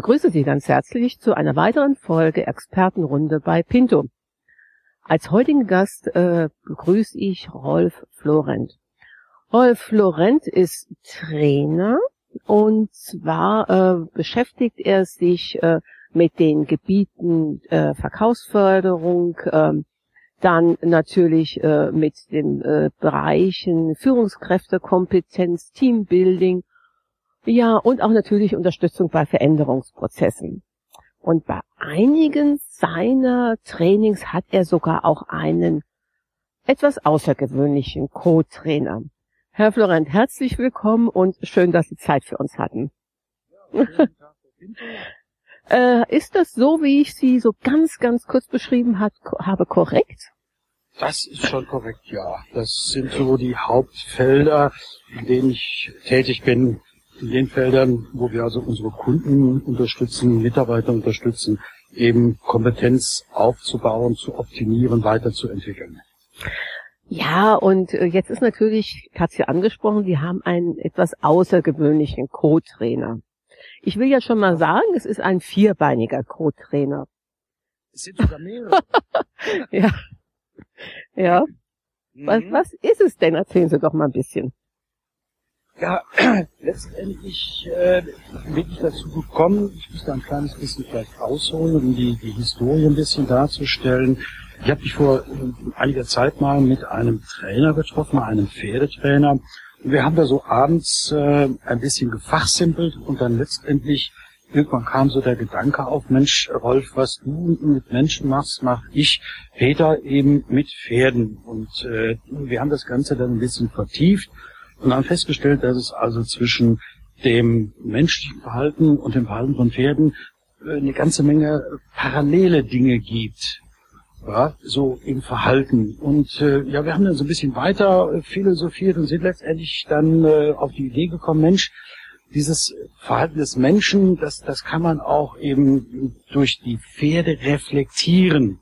begrüße Sie ganz herzlich zu einer weiteren Folge Expertenrunde bei Pinto. Als heutigen Gast begrüße ich Rolf Florent. Rolf Florent ist Trainer und zwar beschäftigt er sich mit den Gebieten Verkaufsförderung, dann natürlich mit den Bereichen Führungskräftekompetenz, Teambuilding, ja, und auch natürlich Unterstützung bei Veränderungsprozessen. Und bei einigen seiner Trainings hat er sogar auch einen etwas außergewöhnlichen Co-Trainer. Herr Florent, herzlich willkommen und schön, dass Sie Zeit für uns hatten. Ja, ist das so, wie ich Sie so ganz kurz beschrieben habe, korrekt? Das ist schon korrekt, ja. Das sind so die Hauptfelder, in denen ich tätig bin. In den Feldern, wo wir also unsere Kunden unterstützen, Mitarbeiter unterstützen, eben Kompetenz aufzubauen, zu optimieren, weiterzuentwickeln. Ja, und jetzt ist natürlich, ich hatte es ja angesprochen, Sie haben einen etwas außergewöhnlichen Co-Trainer. Ich will ja schon mal sagen, es ist ein vierbeiniger Co-Trainer. Es sind sogar mehrere. Ja. Was ist es denn? Erzählen Sie doch mal ein bisschen. Ja, letztendlich bin ich dazu gekommen, ich muss da ein kleines bisschen vielleicht ausholen, um die Historie ein bisschen darzustellen. Ich habe mich vor einiger Zeit mal mit einem Trainer getroffen, einem Pferdetrainer. Und wir haben da so abends ein bisschen gefachsimpelt und dann letztendlich irgendwann kam so der Gedanke auf, Mensch, Rolf, was du mit Menschen machst, mache ich, Peter, eben mit Pferden. Und wir haben das Ganze dann ein bisschen vertieft. Und haben festgestellt, dass es also zwischen dem menschlichen Verhalten und dem Verhalten von Pferden eine ganze Menge parallele Dinge gibt. Ja, so im Verhalten. Und ja, wir haben dann so ein bisschen weiter philosophiert und sind letztendlich dann auf die Idee gekommen, Mensch, dieses Verhalten des Menschen, das kann man auch eben durch die Pferde reflektieren.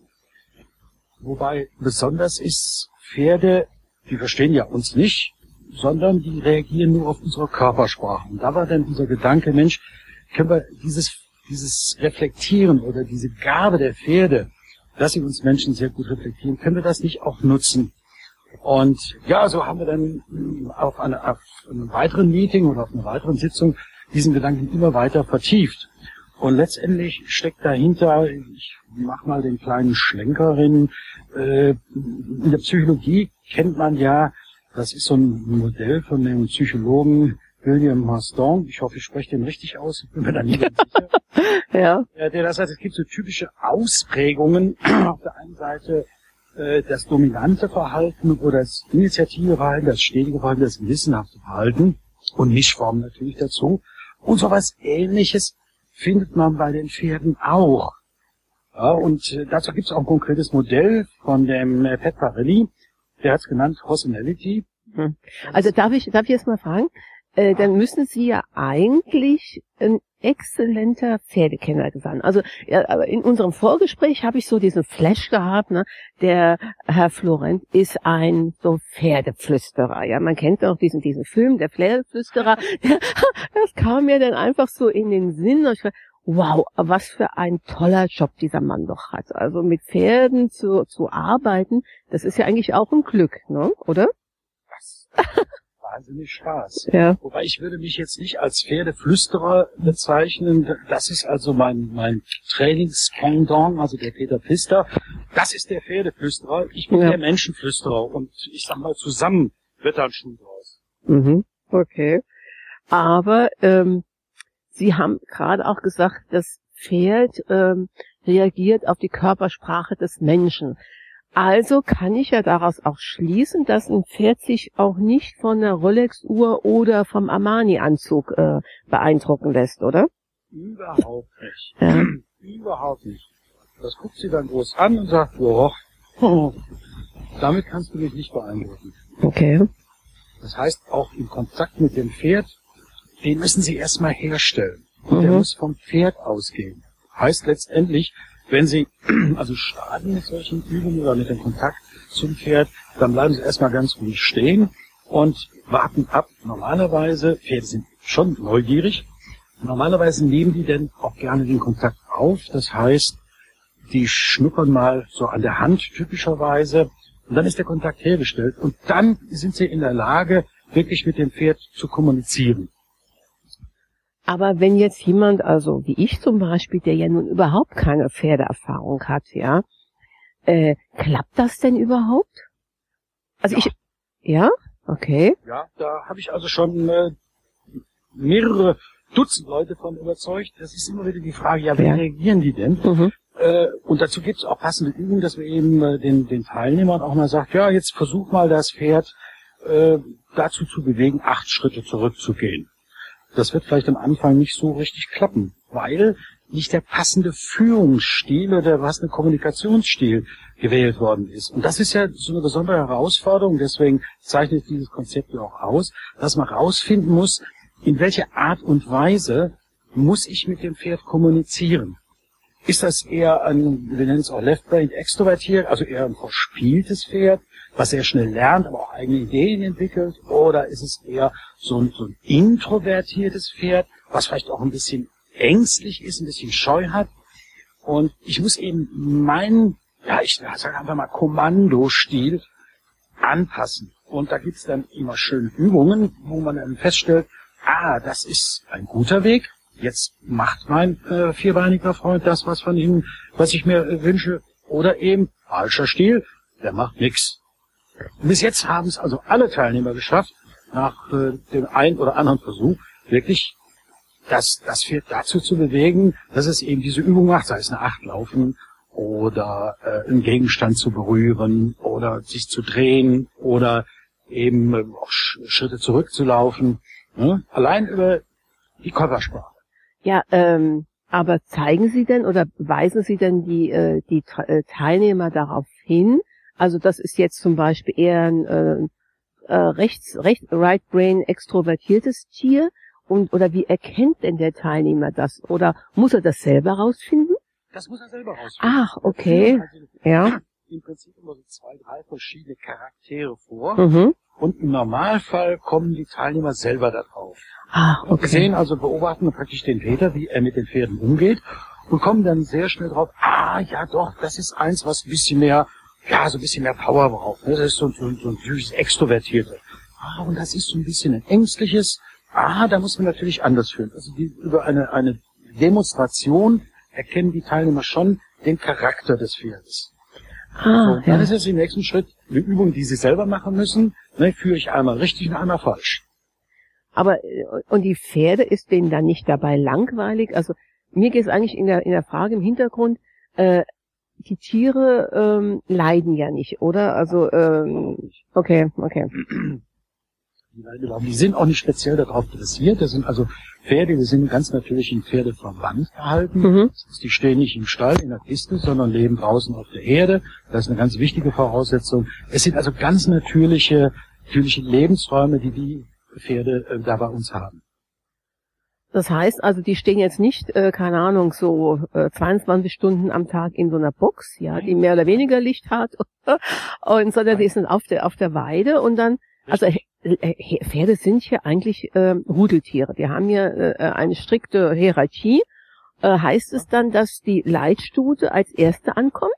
Wobei besonders ist, Pferde, die verstehen ja uns nicht, sondern die reagieren nur auf unsere Körpersprache. Und da war dann unser Gedanke, Mensch, können wir dieses Reflektieren oder diese Gabe der Pferde, dass sie uns Menschen sehr gut reflektieren, können wir das nicht auch nutzen? Und ja, so haben wir dann auf einem weiteren Meeting oder auf einer weiteren Sitzung diesen Gedanken immer weiter vertieft. Und letztendlich steckt dahinter, ich mache mal den kleinen Schlenker hin, in der Psychologie kennt man ja, das ist so ein Modell von dem Psychologen William Marston. Ich hoffe, ich spreche den richtig aus. Ich bin mir da nicht ganz sicher. Ja. Der das heißt, es gibt so typische Ausprägungen. Auf der einen Seite das dominante Verhalten oder das Initiativeverhalten, das stetige Verhalten, das gewissenhafte Verhalten und Mischformen natürlich dazu. Und sowas Ähnliches findet man bei den Pferden auch. Ja, und dazu gibt es auch ein konkretes Modell von dem Pat Parelli. Der hat es genannt Horsenality. Also darf ich jetzt mal fragen, dann müssen Sie ja eigentlich ein exzellenter Pferdekenner sein. Also ja, aber in unserem Vorgespräch habe ich so diesen Flash gehabt, ne? Der Herr Florent ist ein so Pferdeflüsterer. Ja, man kennt auch diesen Film, der Pferdeflüsterer. Das kam mir dann einfach so in den Sinn. Und ich dachte, wow, was für ein toller Job dieser Mann doch hat. Also mit Pferden zu arbeiten, das ist ja eigentlich auch ein Glück, ne? Oder? Das macht wahnsinnig Spaß. Ja. Wobei ich würde mich jetzt nicht als Pferdeflüsterer bezeichnen. Das ist also mein Trainingspendant, also der Peter Pfister. Das ist der Pferdeflüsterer. Ich bin der Menschenflüsterer. Und ich sag mal, zusammen wird da ein Schuh draus. Mhm. Okay. Aber Sie haben gerade auch gesagt, das Pferd reagiert auf die Körpersprache des Menschen. Also kann ich ja daraus auch schließen, dass ein Pferd sich auch nicht von der Rolex-Uhr oder vom Armani-Anzug beeindrucken lässt, oder? Überhaupt nicht. Ja. Überhaupt nicht. Das guckt sie dann groß an und sagt, oh, damit kannst du mich nicht beeindrucken. Okay. Das heißt, auch im Kontakt mit dem Pferd, den müssen sie erstmal herstellen. Und der muss vom Pferd ausgehen. Heißt letztendlich, wenn Sie also starten mit solchen Übungen oder mit dem Kontakt zum Pferd, dann bleiben Sie erstmal ganz ruhig stehen und warten ab. Normalerweise, Pferde sind schon neugierig, Normalerweise nehmen die denn auch gerne den Kontakt auf. Das heißt, die schnuppern mal so an der Hand typischerweise und dann ist der Kontakt hergestellt und dann sind sie in der Lage, wirklich mit dem Pferd zu kommunizieren. Aber wenn jetzt jemand, also wie ich zum Beispiel, der ja nun überhaupt keine Pferdeerfahrung hat, ja, klappt das denn überhaupt? Also ja, okay. Ja, da habe ich also schon mehrere Dutzend Leute von überzeugt. Das ist immer wieder die Frage, ja, wie reagieren die denn? Mhm. Und dazu gibt es auch passende Übungen, dass wir eben den Teilnehmern auch mal sagt, ja, jetzt versuch mal das Pferd dazu zu bewegen, 8 Schritte zurückzugehen. Das wird vielleicht am Anfang nicht so richtig klappen, weil nicht der passende Führungsstil oder der passende Kommunikationsstil gewählt worden ist. Und das ist ja so eine besondere Herausforderung, deswegen zeichnet dieses Konzept ja auch aus, dass man rausfinden muss, in welcher Art und Weise muss ich mit dem Pferd kommunizieren. Ist das eher ein, wir nennen es auch Left-Brained extrovertiert, also eher ein verspieltes Pferd, was sehr schnell lernt, aber auch eigene Ideen entwickelt? Oder ist es eher so ein introvertiertes Pferd, was vielleicht auch ein bisschen ängstlich ist, ein bisschen scheu hat? Und ich muss eben meinen, ja, ich sage einfach mal Kommandostil anpassen. Und da gibt's dann immer schöne Übungen, wo man dann feststellt, das ist ein guter Weg. Jetzt macht mein vierbeiniger Freund das, was ich mir wünsche. Oder eben falscher Stil, der macht nix. Bis jetzt haben es also alle Teilnehmer geschafft, nach dem einen oder anderen Versuch, wirklich das Pferd dazu zu bewegen, dass es eben diese Übung macht, sei es eine Acht laufen oder einen Gegenstand zu berühren oder sich zu drehen oder eben auch Schritte zurückzulaufen. Ne? Allein über die Körpersprache. Ja, aber zeigen Sie denn oder weisen Sie denn die Teilnehmer darauf hin? Also das ist jetzt zum Beispiel eher ein Right Brain extrovertiertes Tier oder wie erkennt denn der Teilnehmer das? Oder muss er das selber rausfinden? Das muss er selber rausfinden. Ach, okay. Ja. Im Prinzip immer so 2, 3 verschiedene Charaktere vor. Mhm. Und im Normalfall kommen die Teilnehmer selber da drauf. Okay. Wir sehen also, beobachten praktisch den Peter, wie er mit den Pferden umgeht und kommen dann sehr schnell drauf, ja doch, das ist eins, was ein bisschen mehr, so ein bisschen mehr Power braucht. Das ist so ein süßes Extrovertierte. Und das ist so ein bisschen ein ängstliches. Da muss man natürlich anders führen. Also über eine Demonstration erkennen die Teilnehmer schon den Charakter des Pferdes. Dann ist es im nächsten Schritt eine Übung, die sie selber machen müssen. Ne, führe ich einmal richtig und einmal falsch. Aber, und die Pferde, ist denen dann nicht dabei langweilig? Also, mir geht es eigentlich in der Frage im Hintergrund, die Tiere leiden ja nicht, oder? Also, okay. Die sind auch nicht speziell darauf dressiert. Das sind also Pferde, die sind ganz natürlich in Pferdeverband gehalten. Mhm. Die stehen nicht im Stall, in der Kiste, sondern leben draußen auf der Erde. Das ist eine ganz wichtige Voraussetzung. Es sind also ganz natürliche Lebensräume, die Pferde da bei uns haben. Das heißt also, die stehen jetzt nicht, keine Ahnung, so 22 Stunden am Tag in so einer Box, die mehr oder weniger Licht hat, sondern die sind auf der Weide und dann, also Pferde sind hier eigentlich Rudeltiere. Die haben hier eine strikte Hierarchie. Heißt es dann, dass die Leitstute als erste ankommt?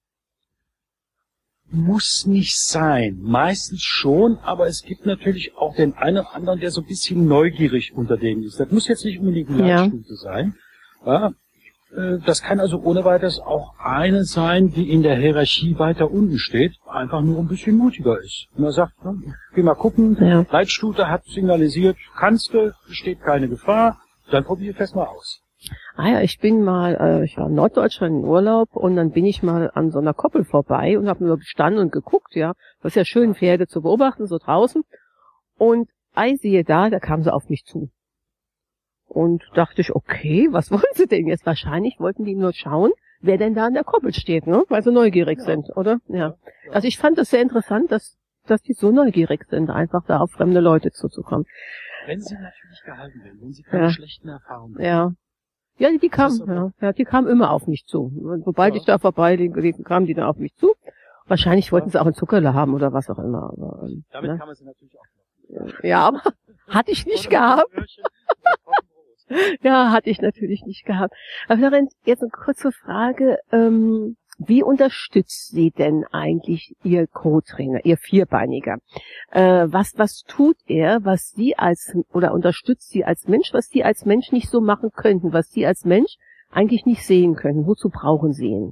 Muss nicht sein. Meistens schon, aber es gibt natürlich auch den einen oder anderen, der so ein bisschen neugierig unter denen ist. Das muss jetzt nicht unbedingt eine Leitstute sein. Ja, das kann also ohne weiteres auch eine sein, die in der Hierarchie weiter unten steht, einfach nur ein bisschen mutiger ist. Und man sagt, geh mal gucken, Leitstute hat signalisiert, kannst du, besteht keine Gefahr, dann probier es mal aus. Ich war in Norddeutschland in Urlaub und dann bin ich mal an so einer Koppel vorbei und habe nur gestanden und geguckt, Das ist ja schön, Pferde zu beobachten, so draußen. Und siehe da kam sie auf mich zu. Und dachte ich, okay, was wollen sie denn jetzt? Wahrscheinlich wollten die nur schauen, wer denn da an der Koppel steht, ne? Weil sie neugierig sind, oder? Ja. Also ich fand das sehr interessant, dass die so neugierig sind, einfach da auf fremde Leute zuzukommen. Wenn sie natürlich gehalten werden, wenn sie keine schlechten Erfahrungen haben. Ja, die kamen immer auf mich zu. Sobald ich da vorbei kamen die dann auf mich zu. Wahrscheinlich wollten sie auch ein Zuckerle haben oder was auch immer. Aber, damit kann man sie natürlich auch machen. Ja, aber hatte ich nicht gehabt. Ja, hatte ich natürlich nicht gehabt. Aber Florent, jetzt eine kurze Frage. Wie unterstützt Sie denn eigentlich Ihr Co-Trainer, Ihr Vierbeiniger? Was tut er, was Sie oder unterstützt Sie als Mensch, was Sie als Mensch nicht so machen könnten, was Sie als Mensch eigentlich nicht sehen können? Wozu brauchen Sie ihn?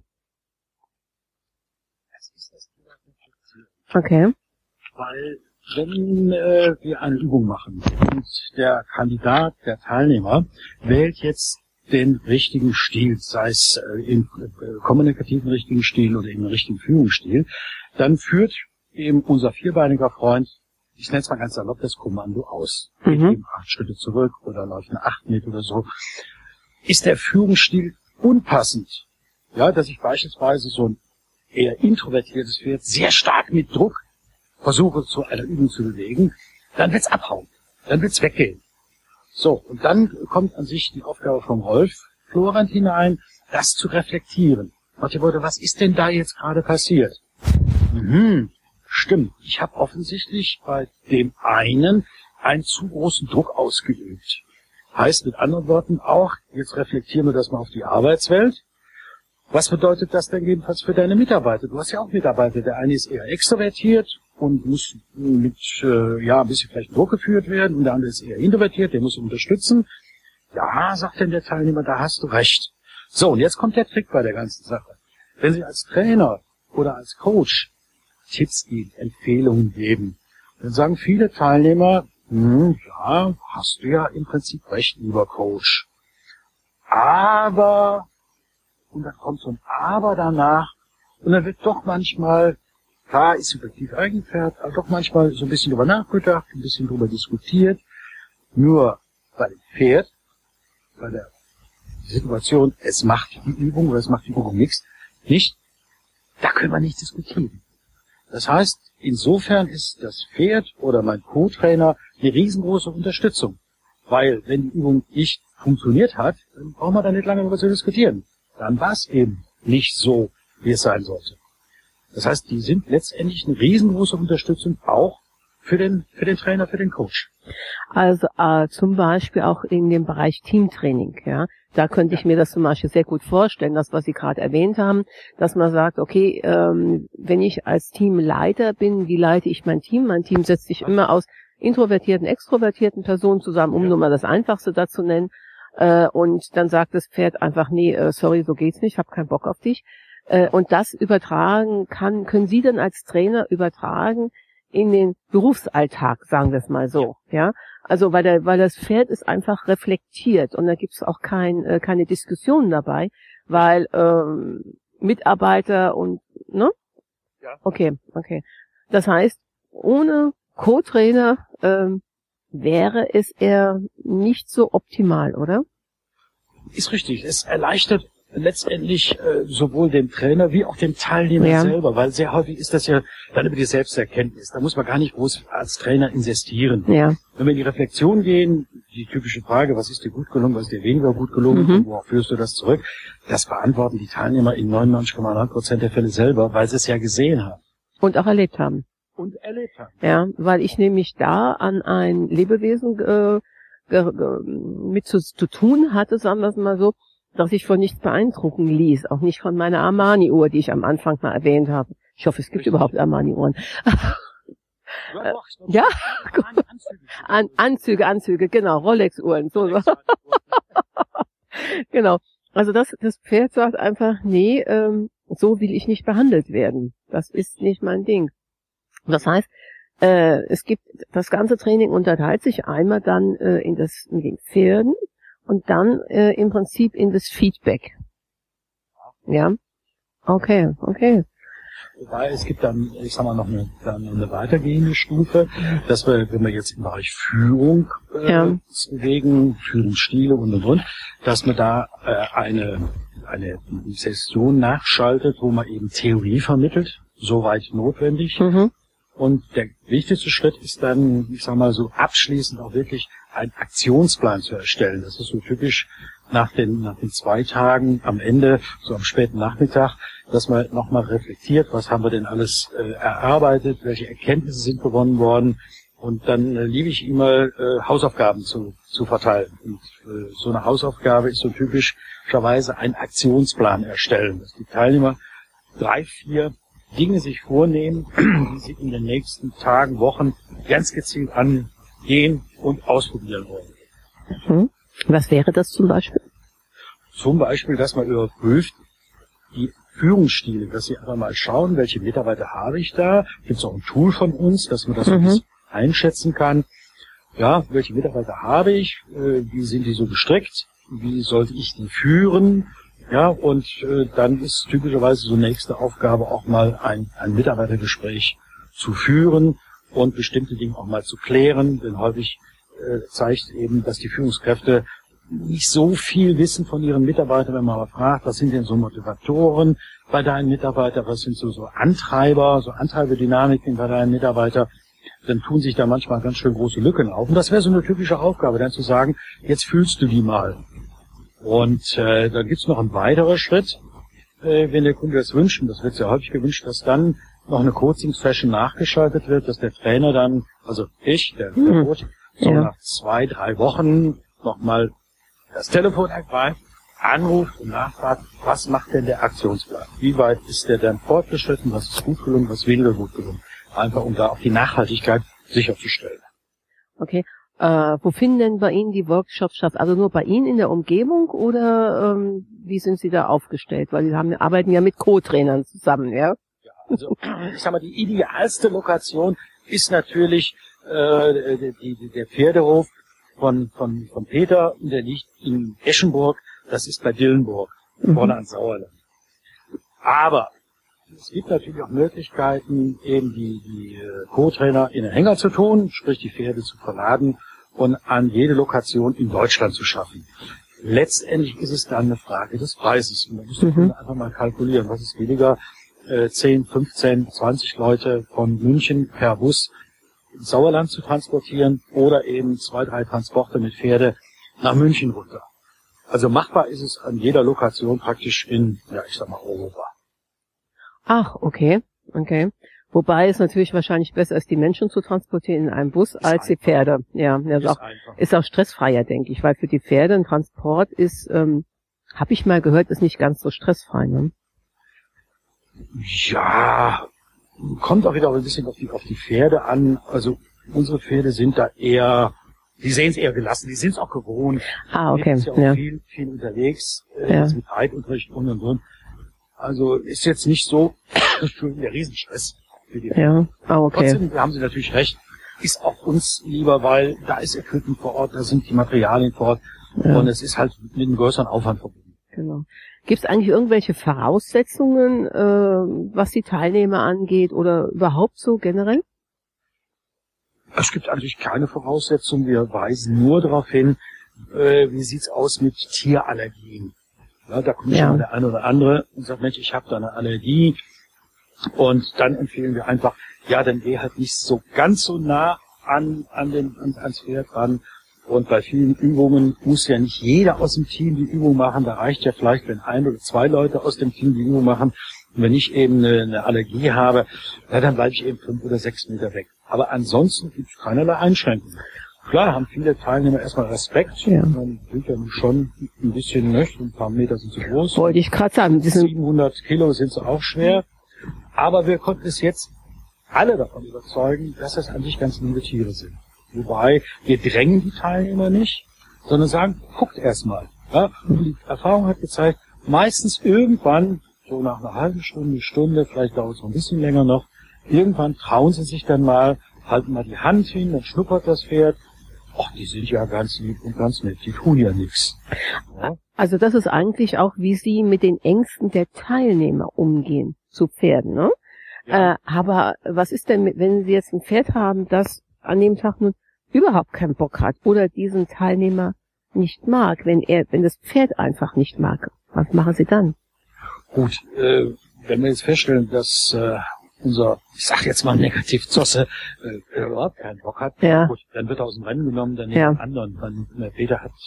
Das ist das Thema Reflexion. Okay. Weil wenn wir eine Übung machen und der Kandidat, der Teilnehmer, wählt jetzt den richtigen Stil, sei es im kommunikativen richtigen Stil oder im richtigen Führungsstil, dann führt eben unser vierbeiniger Freund, ich nenne es mal ganz salopp, das Kommando aus. Geht eben 8 Schritte zurück oder läuft eine 8 mit oder so. Ist der Führungsstil unpassend, ja, dass ich beispielsweise so ein eher introvertiertes Pferd sehr stark mit Druck versuche zu einer Übung zu bewegen, dann wird's abhauen, dann wird's weggehen. So, und dann kommt an sich die Aufgabe vom Rolf Florent hinein, das zu reflektieren. Was ist denn da jetzt gerade passiert? Stimmt, ich habe offensichtlich bei dem einen einen zu großen Druck ausgeübt. Heißt mit anderen Worten auch, jetzt reflektieren wir das mal auf die Arbeitswelt. Was bedeutet das denn jedenfalls für deine Mitarbeiter? Du hast ja auch Mitarbeiter. Der eine ist eher extrovertiert und muss mit ein bisschen vielleicht Druck geführt werden und der andere ist eher introvertiert, der muss unterstützen. Ja, sagt denn der Teilnehmer, da hast du recht. So, und jetzt kommt der Trick bei der ganzen Sache. Wenn Sie als Trainer oder als Coach Tipps geben, Empfehlungen geben, dann sagen viele Teilnehmer, ja, hast du ja im Prinzip recht, lieber Coach. Aber, und dann kommt so ein Aber danach, und dann wird doch manchmal, klar, ist subjektiv eingefärbt, aber doch manchmal so ein bisschen drüber nachgedacht, ein bisschen drüber diskutiert. Nur bei dem Pferd, bei der Situation, es macht die Übung oder es macht die Übung nicht, da können wir nicht diskutieren. Das heißt, insofern ist das Pferd oder mein Co-Trainer eine riesengroße Unterstützung. Weil, wenn die Übung nicht funktioniert hat, dann brauchen wir da nicht lange darüber zu diskutieren. Dann war es eben nicht so, wie es sein sollte. Das heißt, die sind letztendlich eine riesengroße Unterstützung auch für den Trainer, für den Coach. Also zum Beispiel auch in dem Bereich Teamtraining, ja. Da könnte ich mir das zum Beispiel sehr gut vorstellen, das, was Sie gerade erwähnt haben, dass man sagt, okay, wenn ich als Teamleiter bin, wie leite ich mein Team? Mein Team setzt sich immer aus introvertierten, extrovertierten Personen zusammen, um nur mal das Einfachste dazu nennen. Und dann sagt das Pferd einfach, nee, sorry, so geht's nicht, ich habe keinen Bock auf dich. Und das übertragen können Sie dann als Trainer übertragen in den Berufsalltag, sagen wir es mal so, ja. Also weil das Pferd ist einfach reflektiert und da gibt's auch keine Diskussionen dabei, weil Mitarbeiter und ne? Ja. Okay. Das heißt, ohne Co-Trainer wäre es eher nicht so optimal, oder? Ist richtig. Es erleichtert letztendlich sowohl dem Trainer wie auch dem Teilnehmer selber, weil sehr häufig ist das ja dann über die Selbsterkenntnis. Da muss man gar nicht groß als Trainer insistieren. Ja. Wenn wir in die Reflexion gehen, die typische Frage, was ist dir gut gelungen, was ist dir weniger gut gelungen, und worauf führst du das zurück, das beantworten die Teilnehmer in 99,9% der Fälle selber, weil sie es ja gesehen haben. Und auch erlebt haben. Ja, weil ich nämlich da an ein Lebewesen mit zu tun hatte, sagen wir es mal so, dass ich von nichts beeindrucken ließ, auch nicht von meiner Armani-Uhr, die ich am Anfang mal erwähnt habe. Ich hoffe, es gibt überhaupt Armani-Uhren. Ja, Anzüge, genau, Rolex-Uhren. So. Genau. Also das Pferd sagt einfach, nee, so will ich nicht behandelt werden. Das ist nicht mein Ding. Das heißt, das ganze Training unterteilt sich einmal dann in den Pferden und dann im Prinzip in das Feedback. Ja? Okay. Wobei es gibt dann, ich sag mal, noch eine weitergehende Stufe, dass wir, wenn wir jetzt im Bereich Führung bewegen, Führungsstile und, dass man da eine Session nachschaltet, wo man eben Theorie vermittelt, soweit notwendig. Und der wichtigste Schritt ist dann, ich sag mal so, abschließend auch wirklich einen Aktionsplan zu erstellen. Das ist so typisch nach den 2 Tagen am Ende, so am späten Nachmittag, dass man nochmal reflektiert, was haben wir denn alles erarbeitet, welche Erkenntnisse sind gewonnen worden. Und dann liebe ich immer, Hausaufgaben zu zu verteilen. Und so eine Hausaufgabe ist so typischerweise ein Aktionsplan erstellen, dass die Teilnehmer 3, 4 Dinge sich vornehmen, die sie in den nächsten Tagen, Wochen ganz gezielt angehen und ausprobieren wollen. Was wäre das zum Beispiel? Zum Beispiel, dass man überprüft die Führungsstile, dass sie einfach mal schauen, welche Mitarbeiter habe ich da. Gibt es auch ein Tool von uns, dass man das ein bisschen einschätzen kann. Ja, welche Mitarbeiter habe ich? Wie sind die so gestrickt? Wie sollte ich die führen? Ja, und dann ist typischerweise so nächste Aufgabe auch mal ein Mitarbeitergespräch zu führen und bestimmte Dinge auch mal zu klären, denn häufig zeigt eben, dass die Führungskräfte nicht so viel wissen von ihren Mitarbeitern, wenn man mal fragt, was sind denn so Motivatoren bei deinen Mitarbeitern, was sind so Antreiber, so Antreiberdynamiken bei deinen Mitarbeitern, dann tun sich da manchmal ganz schön große Lücken auf. Und das wäre so eine typische Aufgabe, dann zu sagen, jetzt fühlst du die mal. Und dann gibt's noch einen weiteren Schritt, wenn der Kunde das wünscht, und das wird sehr häufig gewünscht, dass dann noch eine Coaching-Session nachgeschaltet wird, dass der Trainer dann, also ich, der Coach, so nach 2, 3 Wochen nochmal das Telefon ergreift, anruft und nachfragt, was macht denn der Aktionsplan? Wie weit ist der denn fortgeschritten? Was ist gut gelungen? Was weniger gut gelungen? Einfach um da auch die Nachhaltigkeit sicherzustellen. Okay. Wo finden denn bei Ihnen die Workshops statt? Also nur bei Ihnen in der Umgebung oder wie sind Sie da aufgestellt? Weil Sie arbeiten ja mit Co-Trainern zusammen, ja? Ja, also ich sag mal, die idealste Lokation ist natürlich der Pferdehof von Peter, der liegt in Eschenburg, das ist bei Dillenburg, vorne an Sauerland. Aber es gibt natürlich auch Möglichkeiten, eben die Co-Trainer in den Hänger zu tun, sprich die Pferde zu verladen und an jede Lokation in Deutschland zu schaffen. Letztendlich ist es dann eine Frage des Preises. Und da muss man einfach mal kalkulieren, was ist billiger, 10, 15, 20 Leute von München per Bus ins Sauerland zu transportieren oder eben 2, 3 Transporte mit Pferde nach München runter. Also machbar ist es an jeder Lokation praktisch in, ja, ich sag mal, Europa. Ach, okay. Wobei es natürlich wahrscheinlich besser ist, die Menschen zu transportieren in einem Bus als die Pferde. Ja, ist auch stressfreier, denke ich, weil für die Pferde ein Transport ist, habe ich mal gehört, ist nicht ganz so stressfrei, ne? Ja, kommt auch wieder ein bisschen auf die Pferde an. Also unsere Pferde sind da eher, die sehen es eher gelassen, die sind es auch gewohnt. Ah, okay. Die sind ja auch viel unterwegs, mit Reitunterricht und. Also ist jetzt nicht so der Riesenstress für die Pferde. Ja, ah, okay. Trotzdem haben Sie natürlich recht, ist auch uns lieber, weil da ist Equipment vor Ort, da sind die Materialien vor Ort und es ist halt mit einem größeren Aufwand verbunden. Genau. Gibt es eigentlich irgendwelche Voraussetzungen, was die Teilnehmer angeht oder überhaupt so generell? Es gibt eigentlich keine Voraussetzungen. Wir weisen nur darauf hin, wie sieht's aus mit Tierallergien. Ja, da kommt schon mal der eine oder andere und sagt, Mensch, ich habe da eine Allergie. Und dann empfehlen wir einfach, ja, dann geh halt nicht so ganz so nah ans Pferd ran. Und bei vielen Übungen muss ja nicht jeder aus dem Team die Übung machen. Da reicht ja vielleicht, wenn 1 oder 2 Leute aus dem Team die Übung machen. Und wenn ich eben eine Allergie habe, ja, dann bleibe ich eben 5 oder 6 Meter weg. Aber ansonsten gibt es keinerlei Einschränkungen. Klar haben viele Teilnehmer erstmal Respekt. Ja. Man sind ja schon ein bisschen, ne, ein paar Meter sind zu groß. Wollte ich gerade sagen. 700 Kilo sind sie auch schwer. Aber wir konnten es jetzt alle davon überzeugen, dass das an sich ganz liebe Tiere sind. Wobei, wir drängen die Teilnehmer nicht, sondern sagen, guckt erst mal. Ja? Und die Erfahrung hat gezeigt, meistens irgendwann, so nach einer halben Stunde, vielleicht dauert es noch ein bisschen länger noch, irgendwann trauen sie sich dann mal, halten mal die Hand hin, dann schnuppert das Pferd. Ach, die sind ja ganz lieb und ganz nett, die tun ja nichts. Ja? Also das ist eigentlich auch, wie Sie mit den Ängsten der Teilnehmer umgehen zu Pferden, ne? Ja. Aber was ist denn, wenn Sie jetzt ein Pferd haben, das an dem Tag nun überhaupt keinen Bock hat oder diesen Teilnehmer nicht mag, wenn das Pferd einfach nicht mag? Was machen Sie dann? Gut, wenn wir jetzt feststellen, dass unser, ich sag jetzt mal negativ Zosse, überhaupt keinen Bock hat, gut, dann wird er aus dem Rennen genommen, dann den anderen. Der Peter hat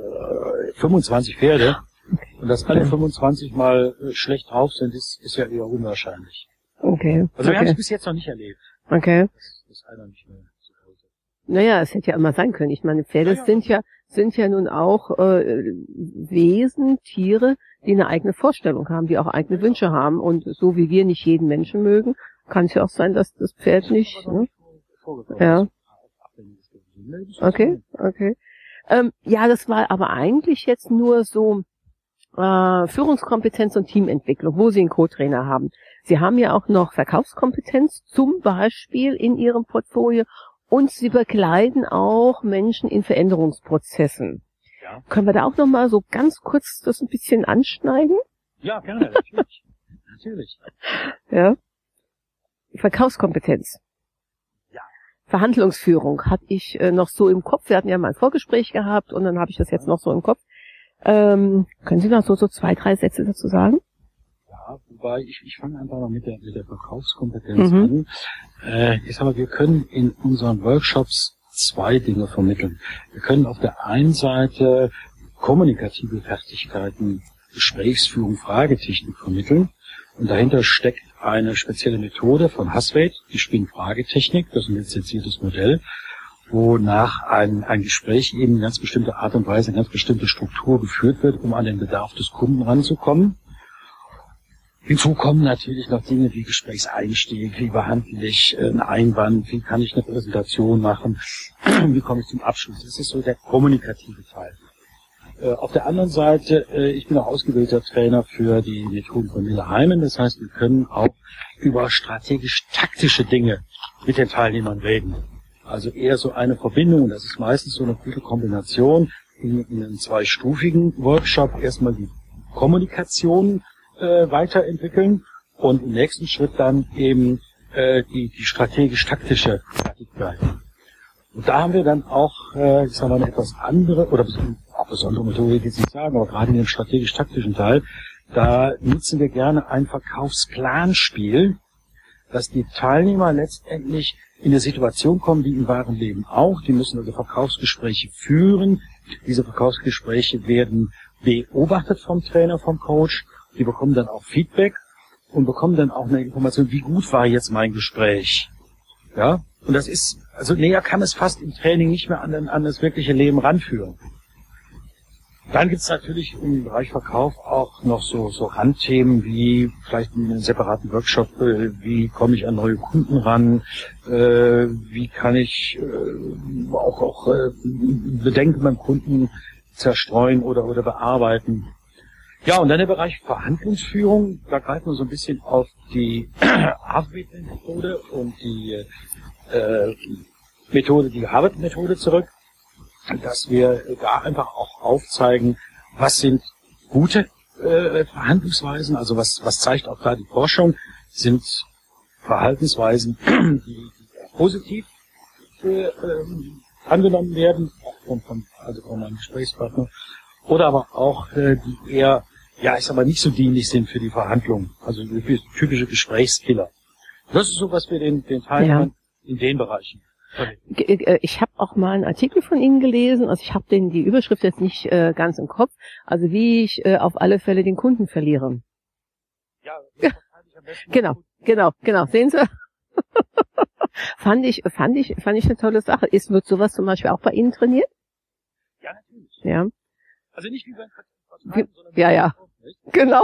25 Pferde und dass alle 25 mal schlecht drauf sind, ist ja eher unwahrscheinlich. Okay. Also wir haben es bis jetzt noch nicht erlebt. Okay. Das ist einer nicht mehr zu Hause. Naja, es hätte ja immer sein können. Ich meine, Pferde sind ja nun auch Wesen, Tiere, die eine eigene Vorstellung haben, die auch eigene Wünsche haben. Und so wie wir nicht jeden Menschen mögen, kann es ja auch sein, dass das Pferd nicht. Ne? Ja. Okay. Ja, das war aber eigentlich jetzt nur so Führungskompetenz und Teamentwicklung, wo Sie einen Co-Trainer haben. Sie haben ja auch noch Verkaufskompetenz, zum Beispiel in Ihrem Portfolio, und Sie begleiten auch Menschen in Veränderungsprozessen. Ja. Können wir da auch nochmal so ganz kurz das ein bisschen anschneiden? Ja, gerne, natürlich. Ja. Verkaufskompetenz. Ja. Verhandlungsführung hatte ich noch so im Kopf. Wir hatten ja mal ein Vorgespräch gehabt und dann habe ich das jetzt noch so im Kopf. Können Sie noch so 2, 3 Sätze dazu sagen? Ja, wobei ich fange einfach mal mit der Verkaufskompetenz an. Ich sag mal, wir können in unseren Workshops 2 Dinge vermitteln. Wir können auf der einen Seite kommunikative Fertigkeiten, Gesprächsführung, Fragetechnik vermitteln. Und dahinter steckt eine spezielle Methode von Haswade, die Spin-Fragetechnik. Das ist ein lizenziertes Modell, wonach ein Gespräch eben in ganz bestimmte Art und Weise, in ganz bestimmte Struktur geführt wird, um an den Bedarf des Kunden ranzukommen. Hinzu kommen natürlich noch Dinge wie Gesprächseinstieg, wie behandle ich einen Einwand, wie kann ich eine Präsentation machen, wie komme ich zum Abschluss. Das ist so der kommunikative Teil. Auf der anderen Seite, ich bin auch ausgebildeter Trainer für die Methoden von Miller Heiman. Das heißt, wir können auch über strategisch-taktische Dinge mit den Teilnehmern reden. Also eher so eine Verbindung, das ist meistens so eine gute Kombination in einem 2-stufigen Workshop. Erstmal die Kommunikation weiterentwickeln und im nächsten Schritt dann eben die strategisch-taktische Fertigkeit. Und da haben wir dann auch, ich sag mal, eine etwas andere, oder auch besondere Methode, will ich jetzt nicht sagen, aber gerade in dem strategisch-taktischen Teil, da nutzen wir gerne ein Verkaufsplanspiel, dass die Teilnehmer letztendlich in eine Situation kommen, wie im wahren Leben auch. Die müssen also Verkaufsgespräche führen. Diese Verkaufsgespräche werden beobachtet vom Trainer, vom Coach. Die bekommen dann auch Feedback und bekommen dann auch eine Information, wie gut war jetzt mein Gespräch. Ja, und das ist, also näher kann es fast im Training nicht mehr an das wirkliche Leben ranführen. Dann gibt es natürlich im Bereich Verkauf auch noch so Randthemen wie vielleicht in einem separaten Workshop, wie komme ich an neue Kunden ran, wie kann ich auch Bedenken beim Kunden zerstreuen oder bearbeiten. Ja, und dann der Bereich Verhandlungsführung, da greifen wir so ein bisschen auf die Harvard-Methode und die die Harvard-Methode zurück, dass wir da einfach auch aufzeigen, was sind gute Verhandlungsweisen, also was zeigt auch da die Forschung, sind Verhaltensweisen, die positiv angenommen werden, auch von meinem Gesprächspartner, oder aber auch die eher, ja, ich sag mal, nicht so dienlich sind für die Verhandlungen, also typische Gesprächskiller. Das ist so, was wir den Teilnehmern in den Bereichen. Ich habe auch mal einen Artikel von Ihnen gelesen, also ich habe die Überschrift jetzt nicht ganz im Kopf, also wie ich auf alle Fälle den Kunden verliere. Ja, das ich am besten. Genau, sehen Sie? fand ich eine tolle Sache. Wird sowas zum Beispiel auch bei Ihnen trainiert? Ja, natürlich. Ja. Also nicht wie beim Vertreiben, sondern ja. Genau.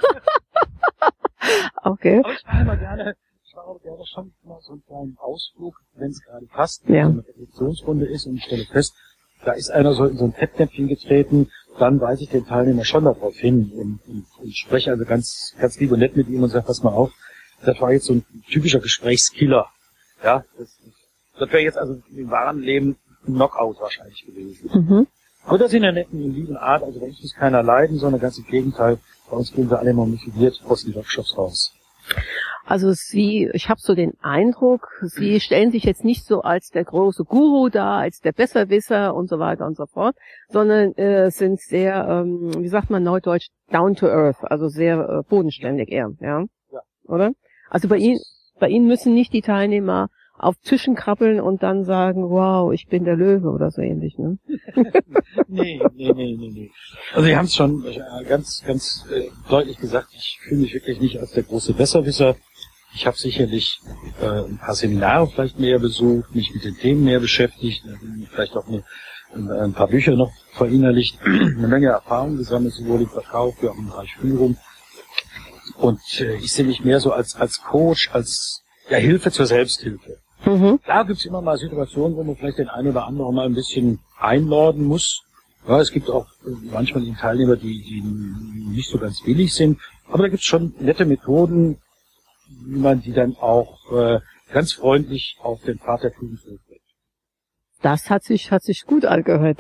Okay. Aber ich mache gerne schon mal so einen kleinen Ausflug, wenn es gerade passt, ja. Wenn so eine Reflexionsrunde ist und ich stelle fest, da ist einer so in so ein Fettnäpfchen getreten, dann weise ich den Teilnehmer schon darauf hin und spreche also ganz lieb und nett mit ihm und sage, pass mal auf, das war jetzt so ein typischer Gesprächskiller. Ja, das wäre jetzt also im wahren Leben ein Knockout wahrscheinlich gewesen. Mhm. Aber das in der netten und lieben Art, also bei uns muss keiner leiden, sondern ganz im Gegenteil, bei uns gehen wir alle immer motiviert aus den Workshops raus. Also ich habe so den Eindruck, Sie stellen sich jetzt nicht so als der große Guru da, als der Besserwisser und so weiter und so fort, sondern sind sehr, wie sagt man neudeutsch, down to earth, also sehr bodenständig eher, ja? Oder? Also bei Ihnen müssen nicht die Teilnehmer auf Tischen krabbeln und dann sagen, wow, ich bin der Löwe oder so ähnlich, ne? Nee. Also Sie haben es schon ganz deutlich gesagt, ich fühle mich wirklich nicht als der große Besserwisser. Ich habe sicherlich ein paar Seminare vielleicht mehr besucht, mich mit den Themen mehr beschäftigt, vielleicht auch ein paar Bücher noch verinnerlicht, eine Menge Erfahrung gesammelt, sowohl im Verkauf wie auch im Bereich Führung. Und ich sehe mich mehr so als Coach, als Hilfe zur Selbsthilfe. Mhm. Da gibt's immer mal Situationen, wo man vielleicht den einen oder anderen mal ein bisschen einladen muss. Ja, es gibt auch manchmal die Teilnehmer, die nicht so ganz willig sind. Aber da gibt's schon nette Methoden, wie man die dann auch ganz freundlich auf den Pfad der Führung bringt. Das hat sich gut angehört.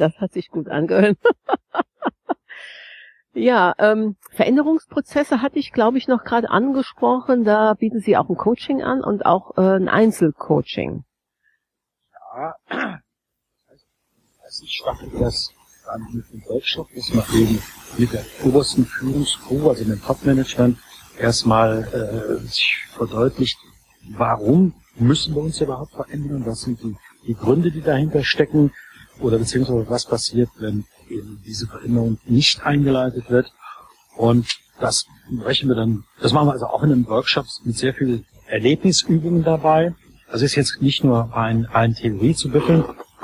Ja, Veränderungsprozesse hatte ich, glaube ich, noch gerade angesprochen. Da bieten Sie auch ein Coaching an und auch ein Einzelcoaching. Ja, ich starte das an mit dem Workshop, dass man eben mit der obersten Führungsgruppe, also dem Top-Management, erstmal sich verdeutlicht, warum müssen wir uns überhaupt verändern, was sind die Gründe, die dahinter stecken, oder beziehungsweise was passiert, wenn eben diese Veränderung nicht eingeleitet wird. Und das machen wir also auch in den Workshops mit sehr viel Erlebnisübungen dabei. Also ist jetzt nicht nur rein Theorie zu büffeln,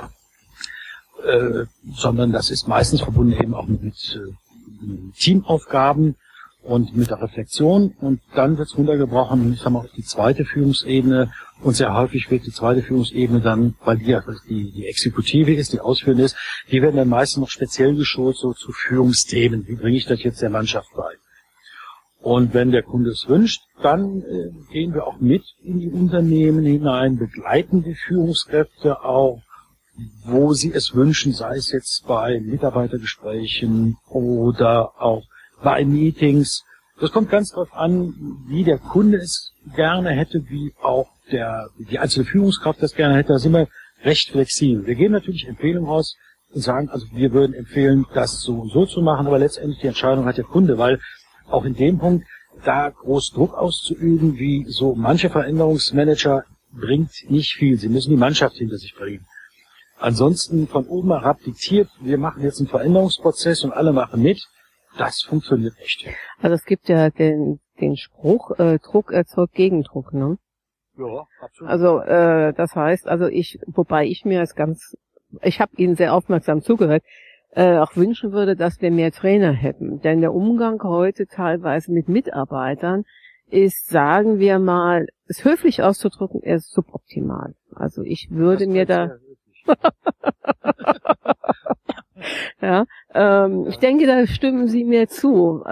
sondern das ist meistens verbunden eben auch mit Teamaufgaben und mit der Reflexion. Und dann wird es runtergebrochen, ich sag mal, auf die zweite Führungsebene. Und sehr häufig wird die zweite Führungsebene dann, weil die Exekutive ist, die Ausführende ist, die werden dann meistens noch speziell geschult, so zu Führungsthemen. Wie bringe ich das jetzt der Mannschaft bei? Und wenn der Kunde es wünscht, dann gehen wir auch mit in die Unternehmen hinein, begleiten die Führungskräfte auch, wo sie es wünschen, sei es jetzt bei Mitarbeitergesprächen oder auch bei Meetings. Das kommt ganz drauf an, wie der Kunde es gerne hätte, wie auch die einzelne Führungskraft das gerne hätte. Da sind wir recht flexibel. Wir geben natürlich Empfehlungen raus und sagen, also wir würden empfehlen, das so und so zu machen, aber letztendlich die Entscheidung hat der Kunde, weil auch in dem Punkt, da groß Druck auszuüben, wie so manche Veränderungsmanager, bringt nicht viel. Sie müssen die Mannschaft hinter sich bringen. Ansonsten von oben herab diktiert, wir machen jetzt einen Veränderungsprozess und alle machen mit, das funktioniert nicht. Also es gibt ja den Spruch, Druck erzeugt Gegendruck, ne? Ja, absolut. Also das heißt, ich habe Ihnen sehr aufmerksam zugehört, auch wünschen würde, dass wir mehr Trainer hätten. Denn der Umgang heute teilweise mit Mitarbeitern ist, sagen wir mal, ist höflich auszudrücken, er ist suboptimal. Also ich würde mir da... Ja, ich denke, da stimmen Sie mir zu.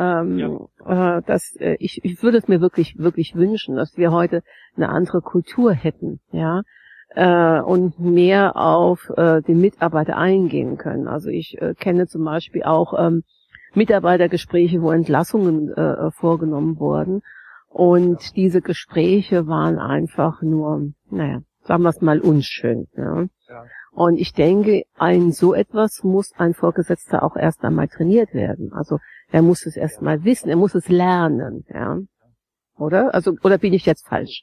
Ich würde es mir wirklich, wirklich wünschen, dass wir heute eine andere Kultur hätten, ja, und mehr auf den Mitarbeiter eingehen können. Also ich kenne zum Beispiel auch Mitarbeitergespräche, wo Entlassungen vorgenommen wurden, und diese Gespräche waren einfach nur, sagen wir es mal, unschön, ja. Ja. Und ich denke, so etwas muss ein Vorgesetzter auch erst einmal trainiert werden. Also er muss es erst mal wissen, er muss es lernen, ja. Oder? Oder bin ich jetzt falsch?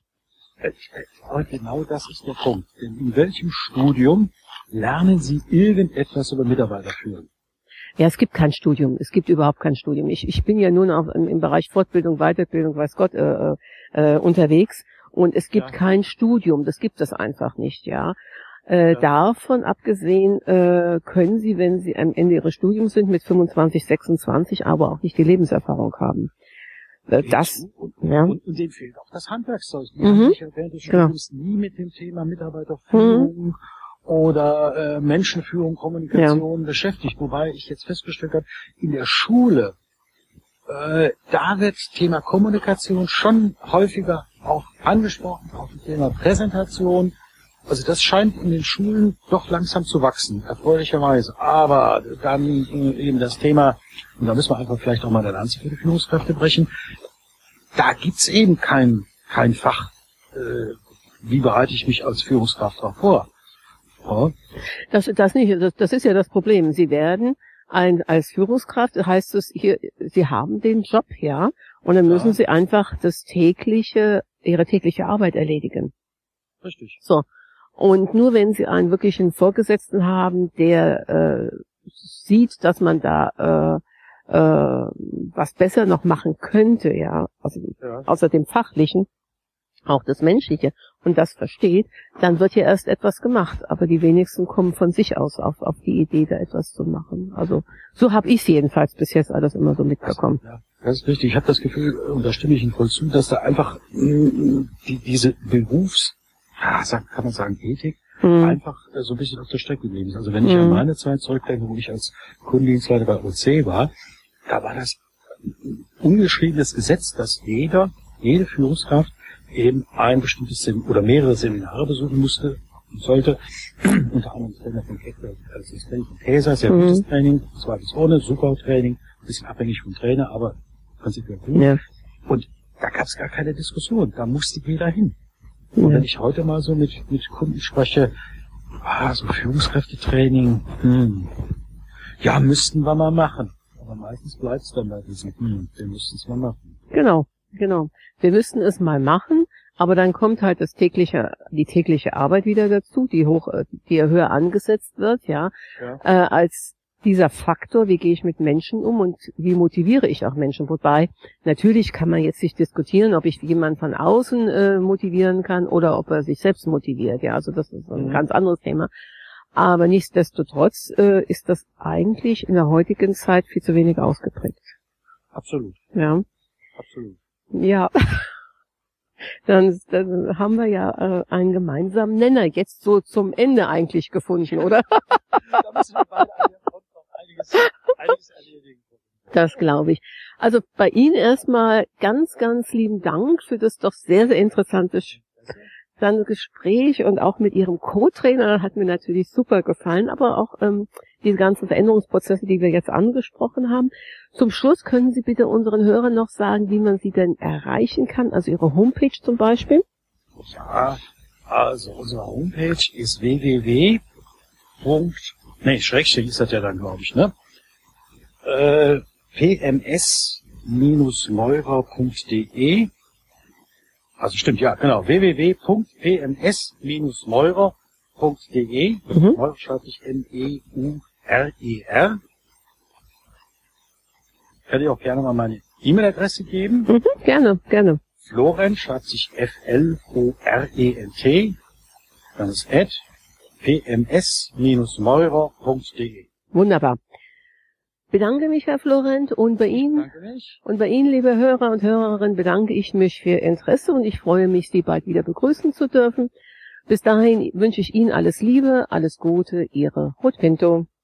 Genau das ist der Punkt. Denn in welchem Studium lernen Sie irgendetwas über Mitarbeiterführung? Ja, es gibt kein Studium. Es gibt überhaupt kein Studium. Ich bin ja nun auch im Bereich Fortbildung, Weiterbildung, weiß Gott, unterwegs. Und es gibt kein Studium. Das gibt es einfach nicht, ja. Davon abgesehen können Sie, wenn Sie am Ende Ihres Studiums sind, mit 25, 26, aber auch nicht die Lebenserfahrung haben. Und denen fehlt auch das Handwerkszeug. Die haben sich ja während des Studiums nie mit dem Thema Mitarbeiterführung oder Menschenführung, Kommunikation beschäftigt. Wobei ich jetzt festgestellt habe, in der Schule, da wird Thema Kommunikation schon häufiger auch angesprochen, auch das Thema Präsentation. Also das scheint in den Schulen doch langsam zu wachsen, erfreulicherweise. Aber dann eben das Thema, und da müssen wir einfach vielleicht auch mal eine Lanze für die Führungskräfte brechen, da gibt's eben kein Fach. Wie bereite ich mich als Führungskraft darauf vor? Ja. Das ist ja das Problem. Sie werden als Führungskraft, heißt es hier, Sie haben den Job, ja, und dann müssen Sie einfach Ihre tägliche Arbeit erledigen. Richtig. So. Und nur wenn Sie einen wirklichen Vorgesetzten haben, der sieht, dass man da was besser noch machen könnte, ja, also außer dem Fachlichen, auch das Menschliche, und das versteht, dann wird ja erst etwas gemacht. Aber die wenigsten kommen von sich aus auf die Idee, da etwas zu machen. Also so habe ich es jedenfalls bis jetzt alles immer so mitbekommen. Ja, das ist richtig. Ich habe das Gefühl, und da stimme ich Ihnen voll zu, dass da einfach diese kann man sagen, Ethik, einfach so ein bisschen auf der Strecke geblieben ist. Also wenn ich an meine Zeit zurückdenke, wo ich als Kundendienstleiter bei OC war, da war das ein ungeschriebenes Gesetz, dass jede Führungskraft eben ein bestimmtes oder mehrere Seminare besuchen sollte. Unter anderem das Training von Keckler, also das Training von Käser, sehr gutes Training, zweifelsohne, super Training, ein bisschen abhängig vom Trainer, aber prinzipiell gut. Ja. Und da gab es gar keine Diskussion, da musste jeder hin. Und wenn ich heute mal so mit Kunden spreche, so Führungskräftetraining, ja, müssten wir mal machen. Aber meistens bleibt es dann bei diesem, wir müssten es mal machen. Genau. Wir müssten es mal machen, aber dann kommt halt die tägliche Arbeit wieder dazu, die höher angesetzt wird, als dieser Faktor, wie gehe ich mit Menschen um und wie motiviere ich auch Menschen. Wobei, natürlich kann man jetzt nicht diskutieren, ob ich jemanden von außen motivieren kann oder ob er sich selbst motiviert. Ja, also das ist ein ganz anderes Thema. Aber nichtsdestotrotz ist das eigentlich in der heutigen Zeit viel zu wenig ausgeprägt. Absolut. Ja. Absolut. Ja. Dann haben wir ja einen gemeinsamen Nenner jetzt so zum Ende eigentlich gefunden, oder? Da müssen wir beide noch einiges erledigen. Das glaube ich. Also bei Ihnen erstmal ganz, ganz lieben Dank für das doch sehr, sehr interessante Gespräch und auch mit Ihrem Co-Trainer hat mir natürlich super gefallen, aber auch diese ganzen Veränderungsprozesse, die wir jetzt angesprochen haben. Zum Schluss können Sie bitte unseren Hörern noch sagen, wie man Sie denn erreichen kann, also Ihre Homepage zum Beispiel? Ja, also unsere Homepage ist Schrägstrich ist das ja dann, glaube ich, ne? pms-meurer.de. Also stimmt, ja, genau. www.pms-meurer.de. Meurer schreibt sich M-E-U-R-E-R. Kann ich auch gerne mal meine E-Mail-Adresse geben. Gerne. Florent schreibt sich F-L-O-R-E-N-T. Dann ist pms-meurer.de. Wunderbar. Bedanke mich, Herr Florent, und bei Ihnen, liebe Hörer und Hörerinnen, bedanke ich mich für Ihr Interesse und ich freue mich, Sie bald wieder begrüßen zu dürfen. Bis dahin wünsche ich Ihnen alles Liebe, alles Gute, Ihre Ruth Pinto.